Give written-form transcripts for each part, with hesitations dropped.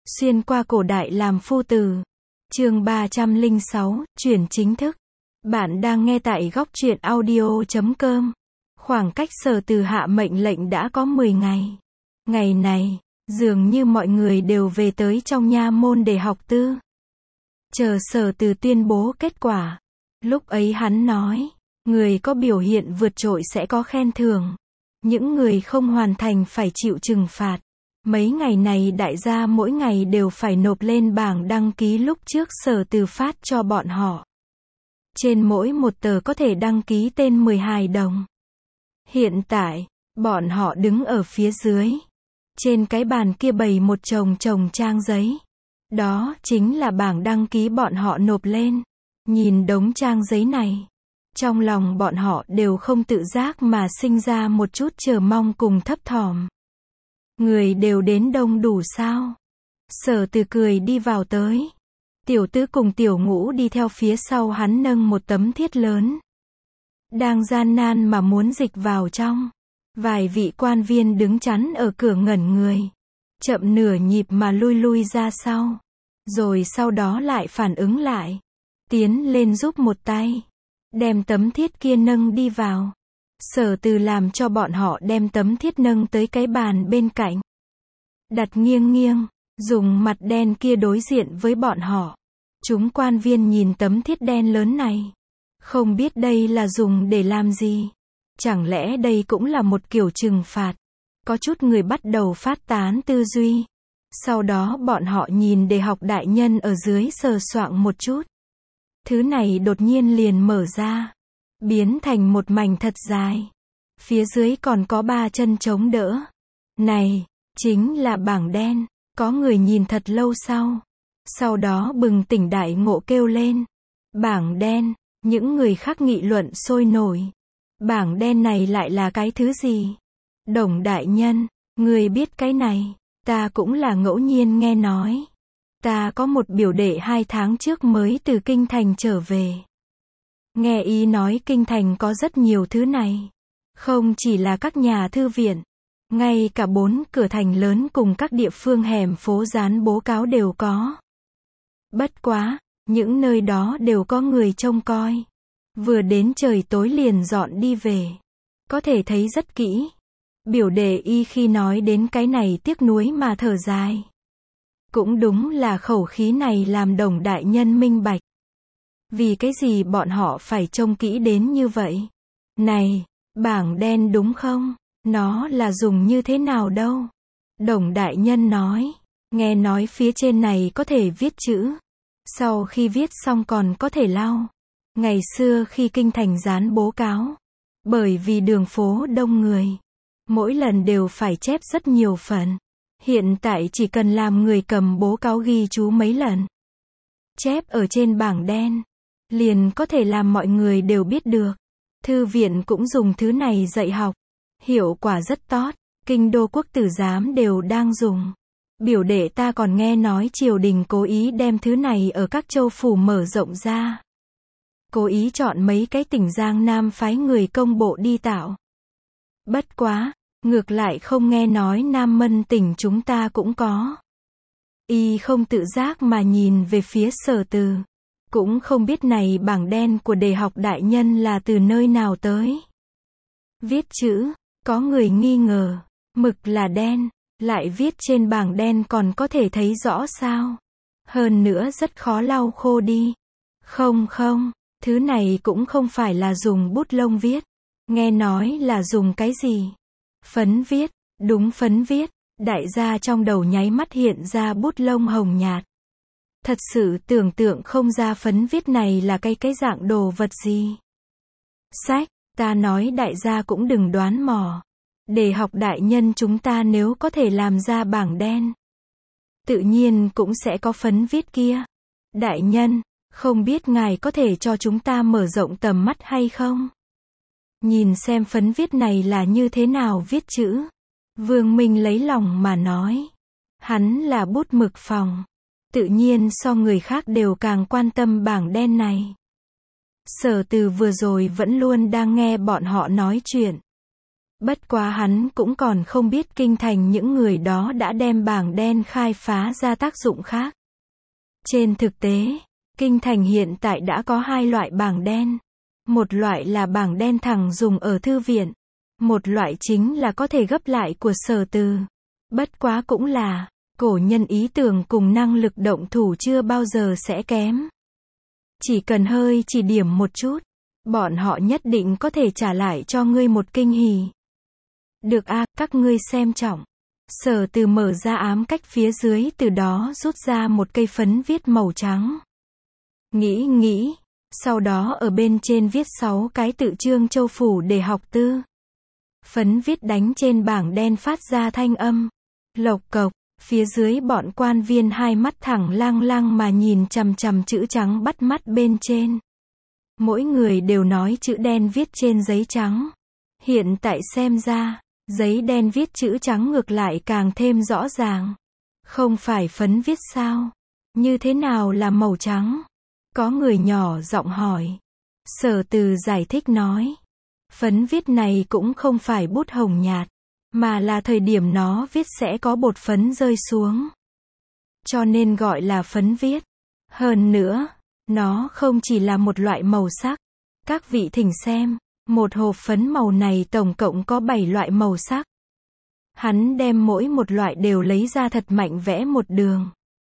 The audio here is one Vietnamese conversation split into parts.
Xuyên qua cổ đại làm phu tử. Chương 306, chuyển chính thức. Bạn đang nghe tại góc truyện audio.com. Khoảng cách Sở Từ hạ mệnh lệnh đã có 10 ngày. Ngày này, dường như mọi người đều về tới trong nha môn để học tư. Chờ Sở Từ tuyên bố kết quả. Lúc ấy hắn nói, người có biểu hiện vượt trội sẽ có khen thưởng. Những người không hoàn thành phải chịu trừng phạt. Mấy ngày này đại gia mỗi ngày đều phải nộp lên bảng đăng ký lúc trước Sở Từ phát cho bọn họ. Trên mỗi một tờ có thể đăng ký tên 12 đồng. Hiện tại, bọn họ đứng ở phía dưới. Trên cái bàn kia bày một chồng trang giấy. Đó chính là bảng đăng ký bọn họ nộp lên. Nhìn đống trang giấy này. Trong lòng bọn họ đều không tự giác mà sinh ra một chút chờ mong cùng thấp thỏm. Người đều đến đông đủ sao? Sở Từ cười đi vào tới. Tiểu Tứ cùng Tiểu Ngũ đi theo phía sau hắn nâng một tấm thiết lớn. Đang gian nan mà muốn dịch vào trong. Vài vị quan viên đứng chắn ở cửa ngẩn người. Chậm nửa nhịp mà lui ra sau. Rồi sau đó lại phản ứng lại. Tiến lên giúp một tay. Đem tấm thiết kia nâng đi vào. Sở Từ làm cho bọn họ đem tấm thiết nâng tới cái bàn bên cạnh. Đặt nghiêng, dùng mặt đen kia đối diện với bọn họ. Chúng quan viên nhìn tấm thiết đen lớn này. Không biết đây là dùng để làm gì. Chẳng lẽ đây cũng là một kiểu trừng phạt. Có chút người bắt đầu phát tán tư duy. Sau đó bọn họ nhìn Đề Học đại nhân ở dưới sờ soạng một chút. Thứ này đột nhiên liền mở ra. Biến thành một mảnh thật dài. Phía dưới còn có 3 chân chống đỡ. Này, chính là bảng đen. Có người nhìn thật lâu sau. Sau đó bừng tỉnh đại ngộ kêu lên. Bảng đen, những người khác nghị luận sôi nổi. Bảng đen này lại là cái thứ gì? Đồng đại nhân, người biết cái này, ta cũng là ngẫu nhiên nghe nói. Ta có một biểu đệ 2 tháng trước mới từ Kinh Thành trở về. Nghe ý nói Kinh Thành có rất nhiều thứ này. Không chỉ là các nhà thư viện. Ngay cả 4 cửa thành lớn cùng các địa phương hẻm phố dán bố cáo đều có. Bất quá, những nơi đó đều có người trông coi. Vừa đến trời tối liền dọn đi về. Có thể thấy rất kỹ. Biểu đệ y khi nói đến cái này tiếc nuối mà thở dài. Cũng đúng là khẩu khí này làm Đồng đại nhân minh bạch. Vì cái gì bọn họ phải trông kỹ đến như vậy? Này, bảng đen đúng không? Nó là dùng như thế nào đâu? Đồng đại nhân nói. Nghe nói phía trên này có thể viết chữ. Sau khi viết xong còn có thể lau. Ngày xưa khi Kinh Thành dán bố cáo. Bởi vì đường phố đông người. Mỗi lần đều phải chép rất nhiều phần. Hiện tại chỉ cần làm người cầm bố cáo ghi chú mấy lần. Chép ở trên bảng đen. Liền có thể làm mọi người đều biết được. Thư viện cũng dùng thứ này dạy học. Hiệu quả rất tốt. Kinh đô quốc tử giám đều đang dùng. Biểu đệ ta còn nghe nói triều đình cố ý đem thứ này ở các châu phủ mở rộng ra. Cố ý chọn mấy cái tỉnh Giang Nam phái người công bộ đi tạo. Bất quá, ngược lại không nghe nói Nam Mân tỉnh chúng ta cũng có. Y không tự giác mà nhìn về phía Sở Từ. Cũng không biết này bảng đen của Đề Học đại nhân là từ nơi nào tới. Viết chữ, có người nghi ngờ, mực là đen, lại viết trên bảng đen còn có thể thấy rõ sao? Hơn nữa rất khó lau khô đi. Không, thứ này cũng không phải là dùng bút lông viết. Nghe nói là dùng cái gì? Phấn viết, đúng phấn viết. Đại gia trong đầu nháy mắt hiện ra bút lông hồng nhạt. Thật sự tưởng tượng không ra phấn viết này là cái dạng đồ vật gì. Sách, ta nói đại gia cũng đừng đoán mò. Đề Học đại nhân chúng ta nếu có thể làm ra bảng đen. Tự nhiên cũng sẽ có phấn viết kia. Đại nhân, không biết ngài có thể cho chúng ta mở rộng tầm mắt hay không? Nhìn xem phấn viết này là như thế nào viết chữ. Vương Minh lấy lòng mà nói. Hắn là bút mực phòng. Tự nhiên so người khác đều càng quan tâm bảng đen này. Sở Từ vừa rồi vẫn luôn đang nghe bọn họ nói chuyện. Bất quá hắn cũng còn không biết kinh thành những người đó đã đem bảng đen khai phá ra tác dụng khác. Trên thực tế, kinh thành hiện tại đã có hai loại bảng đen. Một loại là bảng đen thẳng dùng ở thư viện. Một loại chính là có thể gấp lại của Sở Từ. Bất quá cũng là, cổ nhân ý tưởng cùng năng lực động thủ chưa bao giờ sẽ kém. Chỉ cần hơi chỉ điểm một chút, bọn họ nhất định có thể trả lại cho ngươi một kinh hỉ. Được a, các ngươi xem trọng. Sở Từ mở ra ám cách phía dưới, từ đó rút ra một cây phấn viết màu trắng. Nghĩ, sau đó ở bên trên viết 6 cái tự Trương Châu Phủ để học tư. Phấn viết đánh trên bảng đen phát ra thanh âm. Lộc cộc, phía dưới bọn quan viên hai mắt thẳng lang lang mà nhìn chằm chằm chữ trắng bắt mắt bên trên. Mỗi người đều nói chữ đen viết trên giấy trắng. Hiện tại xem ra, giấy đen viết chữ trắng ngược lại càng thêm rõ ràng. Không phải phấn viết sao? Như thế nào là màu trắng? Có người nhỏ giọng hỏi. Sở Từ giải thích nói. Phấn viết này cũng không phải bút hồng nhạt, mà là thời điểm nó viết sẽ có bột phấn rơi xuống. Cho nên gọi là phấn viết. Hơn nữa, nó không chỉ là một loại màu sắc. Các vị thỉnh xem, một hộp phấn màu này tổng cộng có 7 loại màu sắc. Hắn đem mỗi một loại đều lấy ra thật mạnh vẽ một đường.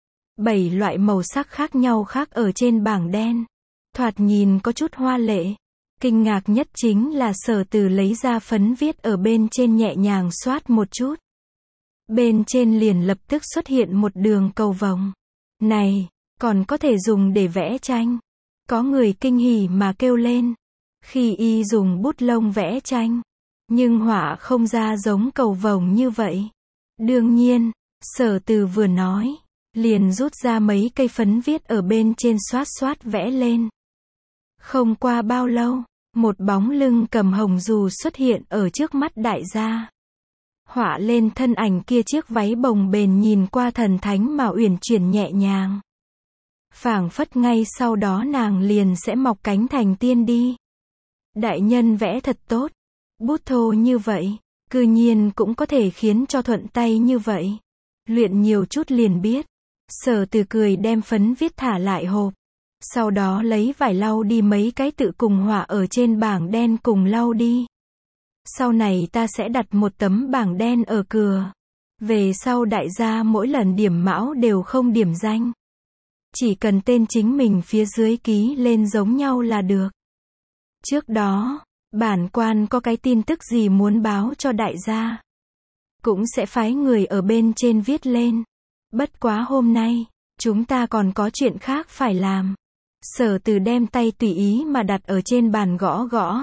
7 loại màu sắc khác nhau khác ở trên bảng đen. Thoạt nhìn có chút hoa lệ. Kinh ngạc nhất chính là Sở Từ lấy ra phấn viết ở bên trên nhẹ nhàng xoát một chút. Bên trên liền lập tức xuất hiện một đường cầu vồng. Này, còn có thể dùng để vẽ tranh. Có người kinh hỉ mà kêu lên. Khi y dùng bút lông vẽ tranh, nhưng họa không ra giống cầu vồng như vậy. Đương nhiên, Sở Từ vừa nói, liền rút ra mấy cây phấn viết ở bên trên xoát vẽ lên. Không qua bao lâu, một bóng lưng cầm hồng dù xuất hiện ở trước mắt đại gia. Họa lên thân ảnh kia chiếc váy bồng bềnh nhìn qua thần thánh mà uyển chuyển nhẹ nhàng. Phảng phất ngay sau đó nàng liền sẽ mọc cánh thành tiên đi. Đại nhân vẽ thật tốt. Bút thô như vậy, cư nhiên cũng có thể khiến cho thuận tay như vậy. Luyện nhiều chút liền biết. Sở Từ cười đem phấn viết thả lại hộp. Sau đó lấy vải lau đi mấy cái tự cùng họa ở trên bảng đen cùng lau đi. Sau này ta sẽ đặt một tấm bảng đen ở cửa. Về sau đại gia mỗi lần điểm mão đều không điểm danh. Chỉ cần tên chính mình phía dưới ký lên giống nhau là được. Trước đó, bản quan có cái tin tức gì muốn báo cho đại gia, cũng sẽ phái người ở bên trên viết lên. Bất quá hôm nay, chúng ta còn có chuyện khác phải làm. Sở Từ đem tay tùy ý mà đặt ở trên bàn gõ gõ.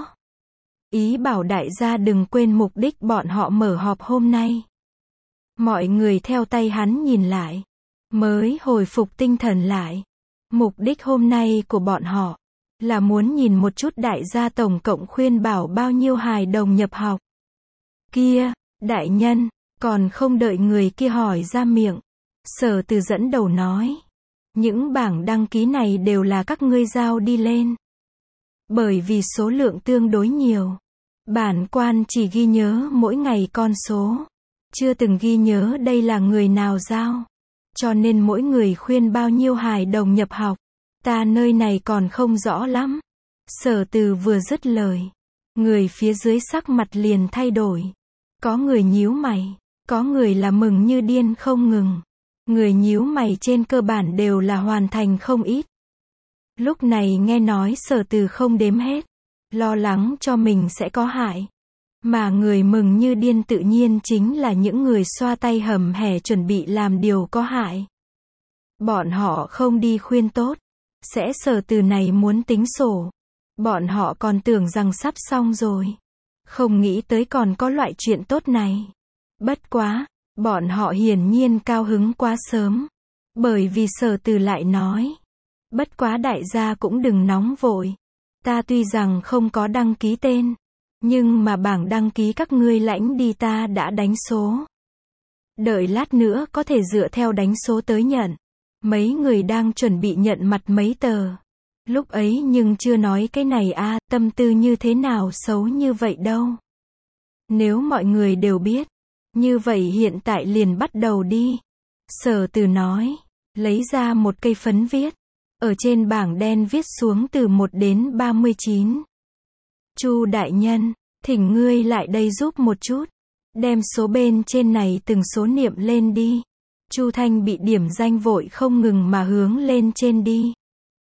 Ý bảo đại gia đừng quên mục đích bọn họ mở họp hôm nay. Mọi người theo tay hắn nhìn lại, mới hồi phục tinh thần lại. Mục đích hôm nay của bọn họ là muốn nhìn một chút đại gia tổng cộng khuyên bảo bao nhiêu hài đồng nhập học. Kia, đại nhân, còn không đợi người kia hỏi ra miệng, Sở Từ dẫn đầu nói. Những bảng đăng ký này đều là các ngươi giao đi lên. Bởi vì số lượng tương đối nhiều, bản quan chỉ ghi nhớ mỗi ngày con số, chưa từng ghi nhớ đây là người nào giao. Cho nên mỗi người khuyên bao nhiêu hài đồng nhập học, ta nơi này còn không rõ lắm. Sở Từ vừa dứt lời, người phía dưới sắc mặt liền thay đổi. Có người nhíu mày, có người là mừng như điên không ngừng. Người nhíu mày trên cơ bản đều là hoàn thành không ít. Lúc này nghe nói Sở Từ không đếm hết, lo lắng cho mình sẽ có hại. Mà người mừng như điên tự nhiên chính là những người xoa tay hầm hè chuẩn bị làm điều có hại. Bọn họ không đi khuyên tốt, sẽ Sở Từ này muốn tính sổ. Bọn họ còn tưởng rằng sắp xong rồi, không nghĩ tới còn có loại chuyện tốt này. Bất quá, bọn họ hiển nhiên cao hứng quá sớm, bởi vì Sở Từ lại nói, bất quá đại gia cũng đừng nóng vội. Ta tuy rằng không có đăng ký tên, nhưng mà bảng đăng ký các ngươi lãnh đi ta đã đánh số. Đợi lát nữa có thể dựa theo đánh số tới nhận. Mấy người đang chuẩn bị nhận mặt mấy tờ. Lúc ấy nhưng chưa nói cái này a, tâm tư như thế nào xấu như vậy đâu. Nếu mọi người đều biết, như vậy hiện tại liền bắt đầu đi. Sở Từ nói, lấy ra một cây phấn viết. Ở trên bảng đen viết xuống từ 1 đến 39. Chu đại nhân, thỉnh ngươi lại đây giúp một chút. Đem số bên trên này từng số niệm lên đi. Chu Thanh bị điểm danh vội không ngừng mà hướng lên trên đi.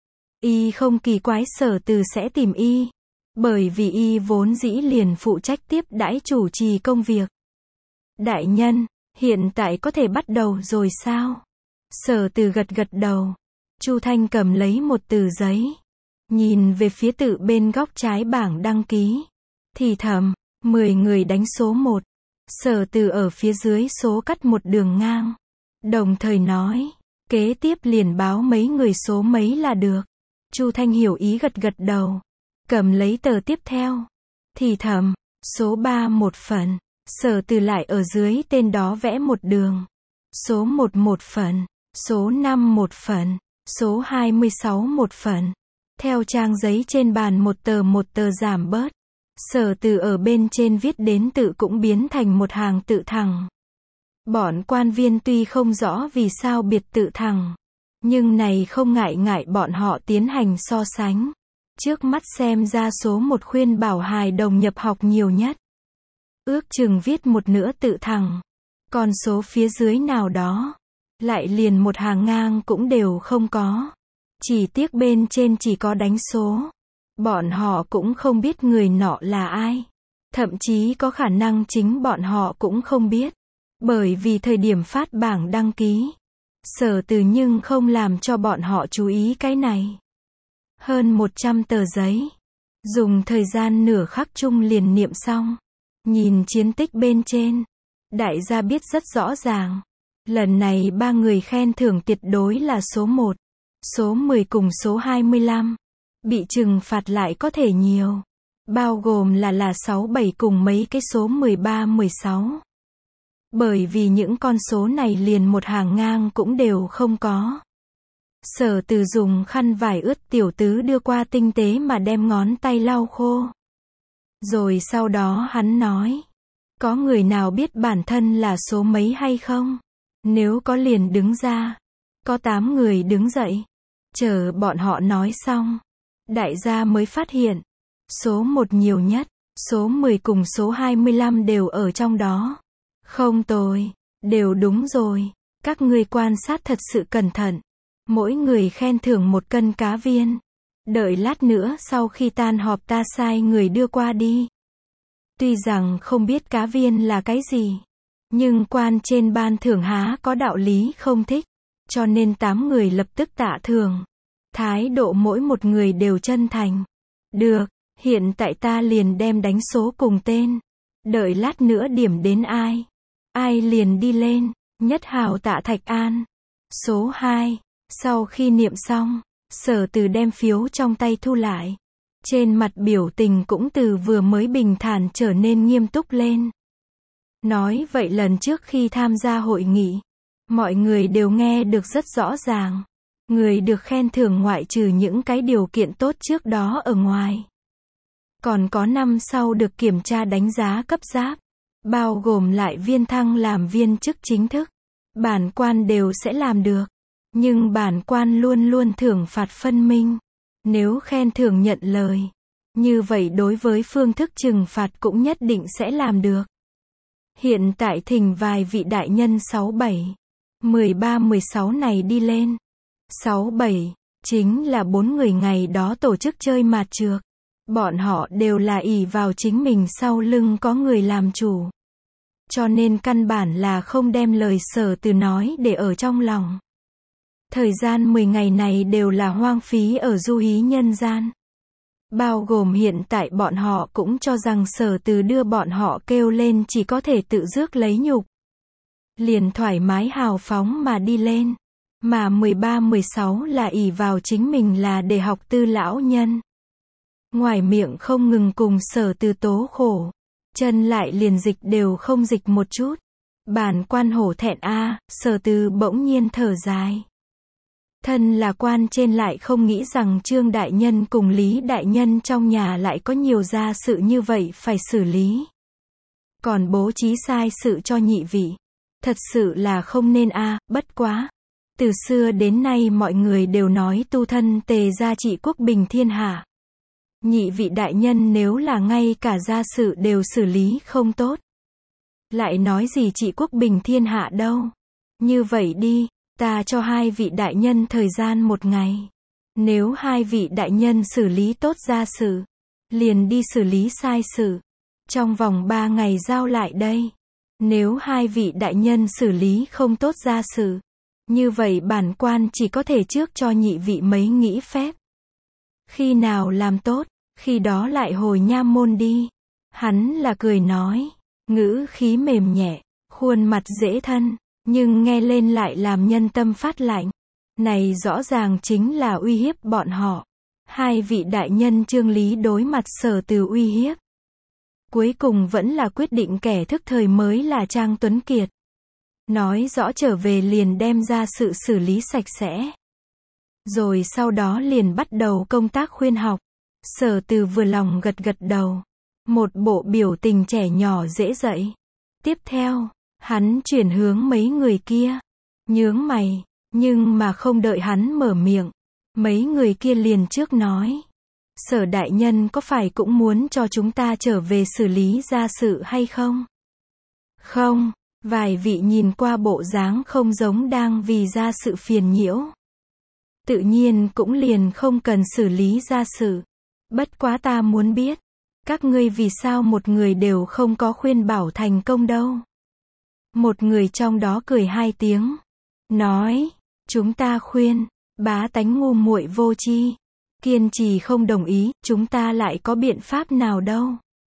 Y không kỳ quái Sở Từ sẽ tìm y. Bởi vì y vốn dĩ liền phụ trách tiếp đãi chủ trì công việc. Đại nhân, hiện tại có thể bắt đầu rồi sao? Sở Từ gật gật đầu. Chu Thanh cầm lấy một tờ giấy. Nhìn về phía tự bên góc trái bảng đăng ký. Thì thầm, 10 người đánh số 1. Sở Từ ở phía dưới số cắt một đường ngang. Đồng thời nói, kế tiếp liền báo mấy người số mấy là được. Chu Thanh hiểu ý gật gật đầu. Cầm lấy tờ tiếp theo. Thì thầm, số 3 một phần. Sở Từ lại ở dưới tên đó vẽ một đường. Số 1 một phần. Số 5 một phần. Số 26 một phần. Theo trang giấy trên bàn một tờ giảm bớt. Sở Từ ở bên trên viết đến tự cũng biến thành một hàng tự thẳng. Bọn quan viên tuy không rõ vì sao biệt tự thẳng. Nhưng này không ngại bọn họ tiến hành so sánh. Trước mắt xem ra số 1 khuyên bảo hài đồng nhập học nhiều nhất. Ước chừng viết một nửa tự thẳng. Còn số phía dưới nào đó, lại liền một hàng ngang cũng đều không có. Chỉ tiếc bên trên chỉ có đánh số. Bọn họ cũng không biết người nọ là ai. Thậm chí có khả năng chính bọn họ cũng không biết. Bởi vì thời điểm phát bảng đăng ký, Sở Từ nhưng không làm cho bọn họ chú ý cái này. Hơn 100 tờ giấy. Dùng thời gian nửa khắc chung liền niệm xong. Nhìn chiến tích bên trên, đại gia biết rất rõ ràng. Lần này 3 người khen thưởng tuyệt đối là số 1, số 10 cùng số 25. Bị trừng phạt lại có thể nhiều. Bao gồm là 6, 7 cùng mấy cái số 13, 16. Bởi vì những con số này liền một hàng ngang cũng đều không có. Sở Từ dùng khăn vải ướt tiểu tứ đưa qua tinh tế mà đem ngón tay lau khô. Rồi sau đó hắn nói, có người nào biết bản thân là số mấy hay không? Nếu có liền đứng ra. Có 8 người đứng dậy. Chờ bọn họ nói xong, đại gia mới phát hiện, số 1 nhiều nhất, số 10 cùng số 25 đều ở trong đó. Không tồi, đều đúng rồi. Các ngươi quan sát thật sự cẩn thận. Mỗi người khen thưởng 1 cân cá viên. Đợi lát nữa sau khi tan họp ta sai người đưa qua đi. Tuy rằng không biết cá viên là cái gì, nhưng quan trên ban thưởng há có đạo lý không thích. Cho nên 8 người lập tức tạ thưởng. Thái độ mỗi một người đều chân thành. Được, hiện tại ta liền đem đánh số cùng tên. Đợi lát nữa điểm đến ai. Ai liền đi lên. Nhất hào Tạ Thạch An. Số 2. Sau khi niệm xong, Sở Từ đem phiếu trong tay thu lại. Trên mặt biểu tình cũng từ vừa mới bình thản trở nên nghiêm túc lên. Nói vậy lần trước khi tham gia hội nghị, mọi người đều nghe được rất rõ ràng. Người được khen thưởng ngoại trừ những cái điều kiện tốt trước đó ở ngoài. Còn có năm sau được kiểm tra đánh giá cấp giáp. Bao gồm lại viên thăng làm viên chức chính thức. Bản quan đều sẽ làm được. Nhưng bản quan luôn luôn thưởng phạt phân minh. Nếu khen thưởng nhận lời, như vậy đối với phương thức trừng phạt cũng nhất định sẽ làm được. Hiện tại thỉnh vài vị đại nhân 6, 7, 13, 16 này đi lên. 6, 7, chính là 4 người ngày đó tổ chức chơi mạt trược. Bọn họ đều là ỷ vào chính mình sau lưng có người làm chủ. Cho nên căn bản là không đem lời Sở Từ nói để ở trong lòng. Thời gian 10 ngày này đều là hoang phí ở du hí nhân gian. Bao gồm hiện tại bọn họ cũng cho rằng Sở Từ đưa bọn họ kêu lên chỉ có thể tự rước lấy nhục. Liền thoải mái hào phóng mà đi lên. Mà 13, 16 là ỷ vào chính mình là để học tư lão nhân. Ngoài miệng không ngừng cùng Sở Từ tố khổ. Chân lại liền dịch đều không dịch một chút. Bản quan hổ thẹn a. Sở Từ bỗng nhiên thở dài. Thân là quan trên lại không nghĩ rằng Trương đại nhân cùng Lý đại nhân trong nhà lại có nhiều gia sự như vậy phải xử lý. còn bố trí sai sự cho nhị vị. Thật sự là không nên a, bất quá. Từ xưa đến nay mọi người đều nói tu thân Tề gia trị quốc bình thiên hạ. Nhị vị đại nhân nếu là ngay cả gia sự đều xử lý không tốt. Lại nói gì trị quốc bình thiên hạ đâu. Như vậy đi, ta cho hai vị đại nhân thời gian 1 ngày. Nếu hai vị đại nhân xử lý tốt gia sự, liền đi xử lý sai sự. Trong vòng 3 ngày giao lại đây. Nếu hai vị đại nhân xử lý không tốt gia sự, như vậy bản quan chỉ có thể trước cho nhị vị mấy nghĩ phép. Khi nào làm tốt, khi đó lại hồi nham môn đi. Hắn là cười nói, ngữ khí mềm nhẹ, khuôn mặt dễ thân, nhưng nghe lên lại làm nhân tâm phát lạnh. Này rõ ràng chính là uy hiếp bọn họ. Hai vị đại nhân Trương Lý đối mặt Sở Từ uy hiếp. Cuối cùng vẫn là quyết định kẻ thức thời mới là Trang Tuấn Kiệt. Nói rõ trở về liền đem ra sự xử lý sạch sẽ. Rồi sau đó liền bắt đầu công tác khuyên học. Sở Từ vừa lòng gật gật đầu. Một bộ biểu tình trẻ nhỏ dễ dạy. Tiếp theo, hắn chuyển hướng mấy người kia. Nhướng mày, nhưng mà không đợi hắn mở miệng. Mấy người kia liền trước nói. Sở đại nhân có phải cũng muốn cho chúng ta trở về xử lý gia sự hay không? Không, vài vị nhìn qua bộ dáng không giống đang vì gia sự phiền nhiễu. Tự nhiên cũng liền không cần xử lý gia sự. Bất quá ta muốn biết, các ngươi vì sao một người đều không có khuyên bảo thành công đâu? Một người trong đó cười 2 tiếng. Nói, chúng ta khuyên, bá tánh ngu muội vô tri. Kiên trì không đồng ý, chúng ta lại có biện pháp nào đâu.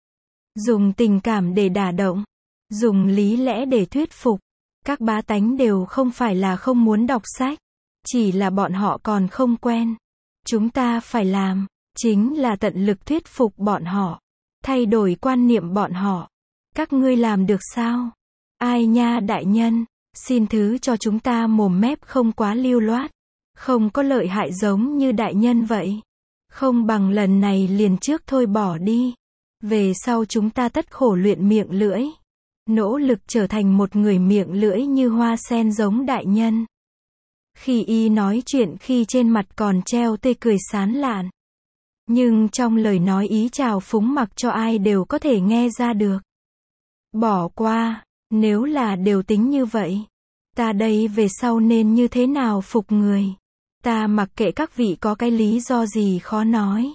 Dùng tình cảm để đả động, dùng lý lẽ để thuyết phục. Các bá tánh đều không phải là không muốn đọc sách, chỉ là bọn họ còn không quen. Chúng ta phải làm, chính là tận lực thuyết phục bọn họ, thay đổi quan niệm bọn họ. Các ngươi làm được sao? Ai nha đại nhân, xin thứ cho chúng ta mồm mép không quá lưu loát. Không có lợi hại giống như đại nhân vậy. Không bằng lần này liền trước thôi bỏ đi. Về sau chúng ta tất khổ luyện miệng lưỡi. Nỗ lực trở thành một người miệng lưỡi như hoa sen giống đại nhân. Khi y nói chuyện khi trên mặt còn treo tươi cười sán lạn. Nhưng trong lời nói ý trào phúng mặc cho ai đều có thể nghe ra được. Bỏ qua, nếu là đều tính như vậy. Ta đây về sau nên như thế nào phục người? Ta mặc kệ các vị có cái lý do gì khó nói.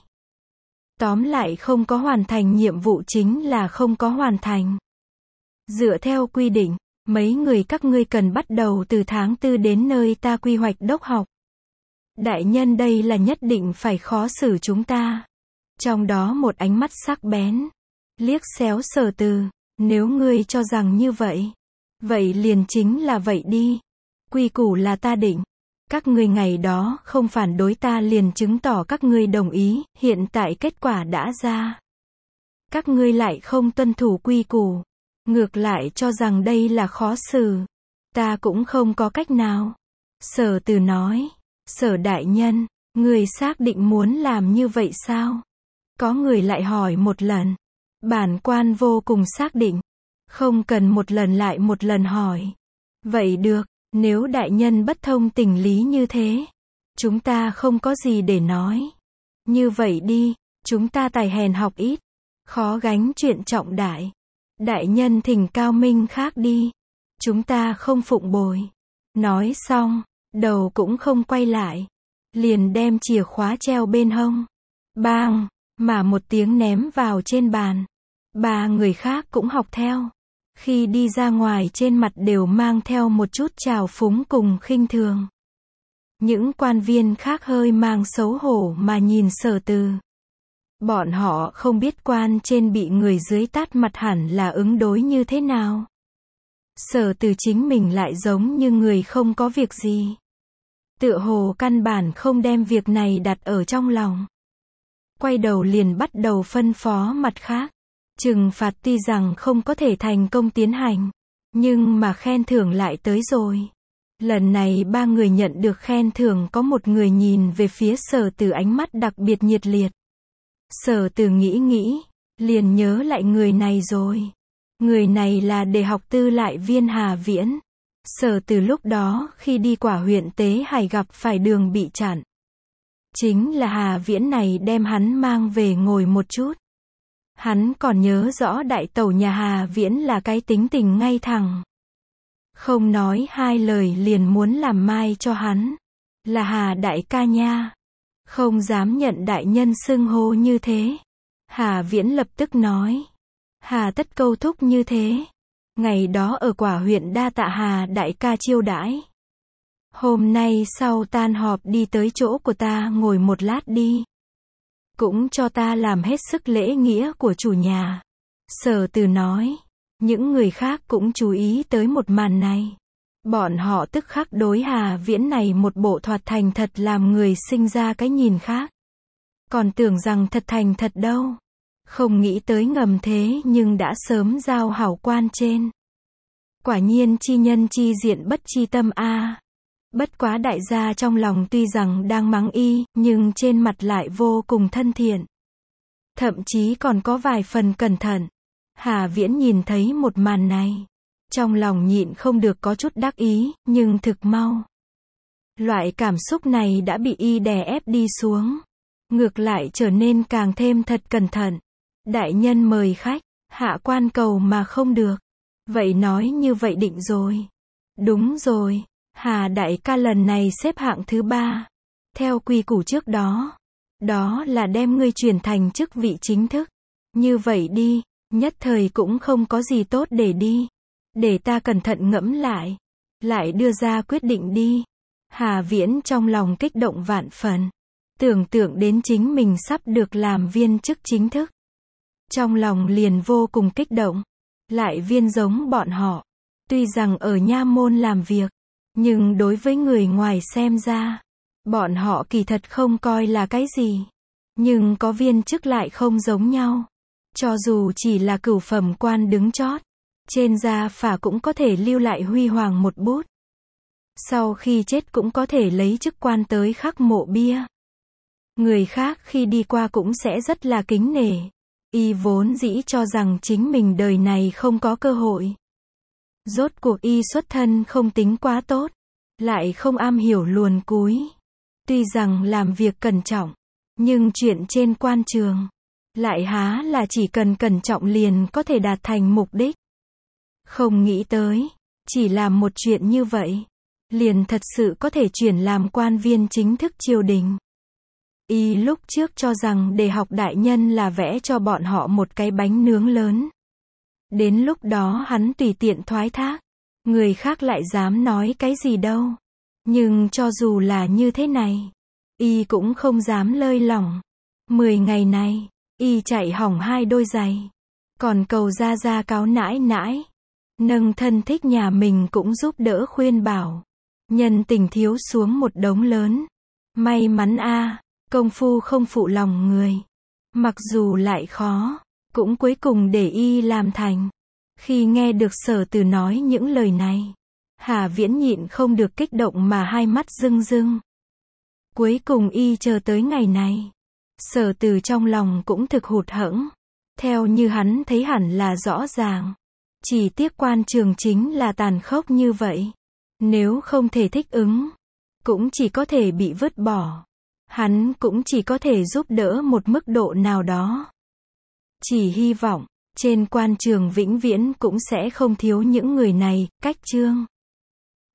Tóm lại không có hoàn thành nhiệm vụ chính là không có hoàn thành. Dựa theo quy định, mấy người các ngươi cần bắt đầu từ tháng 4 đến nơi ta quy hoạch đốc học. Đại nhân đây là nhất định phải khó xử chúng ta. Trong đó một ánh mắt sắc bén. Liếc xéo Sở Từ, nếu ngươi cho rằng như vậy. Vậy liền chính là vậy đi. Quy củ là ta định. Các ngươi ngày đó không phản đối ta liền chứng tỏ các ngươi đồng ý, hiện tại kết quả đã ra. Các ngươi lại không tuân thủ quy củ. Ngược lại cho rằng đây là khó xử. Ta cũng không có cách nào. Sở Từ nói. Sở đại nhân, người xác định muốn làm như vậy sao? Có người lại hỏi một lần. Bản quan vô cùng xác định. Không cần một lần lại một lần hỏi. Vậy được, nếu đại nhân bất thông tình lý như thế, chúng ta không có gì để nói. Như vậy đi, chúng ta tài hèn học ít, khó gánh chuyện trọng đại. Đại nhân thỉnh cao minh khác đi. Chúng ta không phụng bồi. Nói xong, đầu cũng không quay lại. Liền đem chìa khóa treo bên hông. Bang, mà một tiếng ném vào trên bàn. 3 người khác cũng học theo. Khi đi ra ngoài trên mặt đều mang theo một chút trào phúng cùng khinh thường. Những quan viên khác hơi mang xấu hổ mà nhìn Sở Từ. Bọn họ không biết quan trên bị người dưới tát mặt hẳn là ứng đối như thế nào. Sở Từ chính mình lại giống như người không có việc gì. Tựa hồ căn bản không đem việc này đặt ở trong lòng. Quay đầu liền bắt đầu phân phó mặt khác. Trừng phạt tuy rằng không có thể thành công tiến hành, nhưng mà khen thưởng lại tới rồi. Lần này 3 người nhận được khen thưởng có một người nhìn về phía Sở Từ ánh mắt đặc biệt nhiệt liệt. Sở Từ nghĩ, liền nhớ lại người này rồi. Người này là Đề học tư lại viên Hà Viễn. Sở Từ lúc đó khi đi qua huyện Tế Hải gặp phải đường bị chặn. Chính là Hà Viễn này đem hắn mang về ngồi một chút. Hắn còn nhớ rõ đại tẩu nhà Hà Viễn là cái tính tình ngay thẳng. Không nói hai lời liền muốn làm mai cho hắn. Là Hà đại ca nha. Không dám nhận đại nhân xưng hô như thế. Hà Viễn lập tức nói. Hà tất câu thúc như thế. Ngày đó ở quả huyện đa tạ Hà đại ca chiêu đãi. Hôm nay sau tan họp đi tới chỗ của ta ngồi một lát đi. Cũng cho ta làm hết sức lễ nghĩa của chủ nhà. Sở Từ nói. Những người khác cũng chú ý tới một màn này. Bọn họ tức khắc đối Hà Viễn này một bộ thoạt thành thật làm người sinh ra cái nhìn khác. Còn tưởng rằng thật thành thật đâu. Không nghĩ tới ngầm thế nhưng đã sớm giao hảo quan trên. Quả nhiên chi nhân chi diện bất chi tâm a. Bất quá đại gia trong lòng tuy rằng đang mắng y, nhưng trên mặt lại vô cùng thân thiện. Thậm chí còn có vài phần cẩn thận. Hà Viễn nhìn thấy một màn này. Trong lòng nhịn không được có chút đắc ý, nhưng thực mau. Loại cảm xúc này đã bị y đè ép đi xuống. Ngược lại trở nên càng thêm thật cẩn thận. Đại nhân mời khách, hạ quan cầu mà không được. Vậy nói như vậy định rồi. Đúng rồi, Hà đại ca lần này xếp hạng thứ 3. Theo quy củ trước đó. Đó là đem ngươi chuyển thành chức vị chính thức. Như vậy đi, nhất thời cũng không có gì tốt để đi. Để ta cẩn thận ngẫm lại. Lại đưa ra quyết định đi. Hà Viễn trong lòng kích động vạn phần. Tưởng tượng đến chính mình sắp được làm viên chức chính thức. Trong lòng liền vô cùng kích động. Lại viên giống bọn họ. Tuy rằng ở nha môn làm việc. Nhưng đối với người ngoài xem ra. Bọn họ kỳ thật không coi là cái gì. Nhưng có viên chức lại không giống nhau. Cho dù chỉ là cửu phẩm quan đứng chót. Trên gia phả cũng có thể lưu lại huy hoàng một bút. Sau khi chết cũng có thể lấy chức quan tới khắc mộ bia. Người khác khi đi qua cũng sẽ rất là kính nể. Y vốn dĩ cho rằng chính mình đời này không có cơ hội. Rốt cuộc y xuất thân không tính quá tốt. Lại không am hiểu luồn cúi. Tuy rằng làm việc cẩn trọng. Nhưng chuyện trên quan trường. Lại há là chỉ cần cẩn trọng liền có thể đạt thành mục đích. Không nghĩ tới. Chỉ làm một chuyện như vậy. Liền thật sự có thể chuyển làm quan viên chính thức triều đình. Y lúc trước cho rằng Đề học đại nhân là vẽ cho bọn họ một cái bánh nướng lớn. Đến lúc đó hắn tùy tiện thoái thác. Người khác lại dám nói cái gì đâu. Nhưng cho dù là như thế này. Y cũng không dám lơi lỏng. 10 ngày này. Y chạy hỏng 2 đôi giày. Còn cầu ra cáo nãi nãi. Nâng thân thích nhà mình cũng giúp đỡ khuyên bảo. Nhân tình thiếu xuống một đống lớn. May mắn a, công phu không phụ lòng người. Mặc dù lại khó, cũng cuối cùng để y làm thành. Khi nghe được Sở Từ nói những lời này, Hà Viễn nhịn không được kích động mà hai mắt rưng rưng. Cuối cùng y chờ tới ngày này. Sở Từ trong lòng cũng thực hụt hẫng. Theo như hắn thấy hẳn là rõ ràng. Chỉ tiếc quan trường chính là tàn khốc như vậy. Nếu không thể thích ứng, cũng chỉ có thể bị vứt bỏ. Hắn cũng chỉ có thể giúp đỡ một mức độ nào đó. Chỉ hy vọng, trên quan trường vĩnh viễn cũng sẽ không thiếu những người này. Cách chương